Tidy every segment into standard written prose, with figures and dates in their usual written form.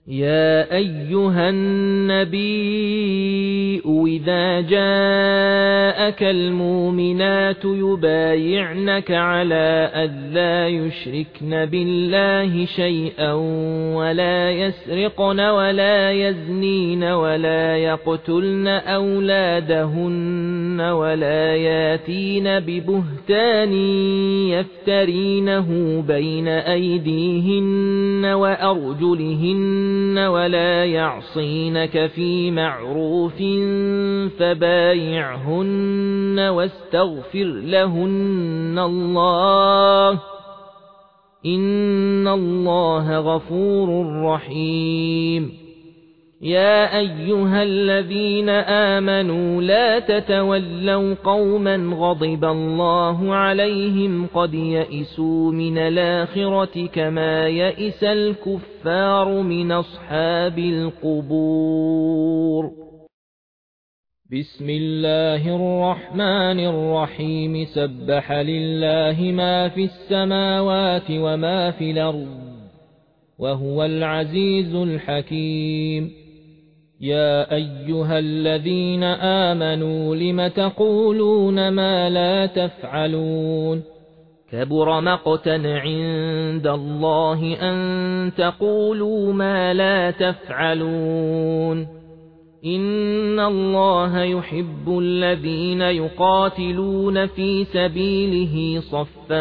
يا أيها النبي إذا جاءك المؤمنات يبايعنك على ألا يشركن بالله شيئا ولا يسرقن ولا يزنين ولا يقتلن أولادهن ولا ياتين ببهتان يفترينه بين أيديهن وأرجلهن ولا يعصينك في معروف فبايعهن واستغفر لهن الله إن الله غفور رحيم. يا أيها الذين آمنوا لا تتولوا قوما غضب الله عليهم قد يئسوا من الآخرة كما يئس الكفار من أصحاب القبور. بسم الله الرحمن الرحيم. سبح لله ما في السماوات وما في الأرض وهو العزيز الحكيم. يا أيها الذين آمنوا لم تقولون ما لا تفعلون كبر مقتا عند الله أن تقولوا ما لا تفعلون إن الله يحب الذين يقاتلون في سبيله صفا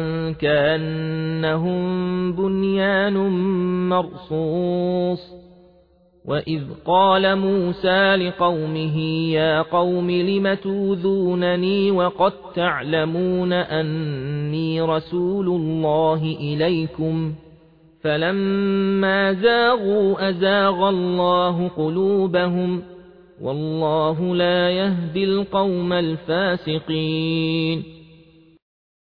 كأنهم بنيان مرصوص. وإذ قال موسى لقومه يا قوم لم توذونني وقد تعلمون أني رسول الله إليكم فلما زاغوا أزاغ الله قلوبهم والله لا يهدي القوم الفاسقين.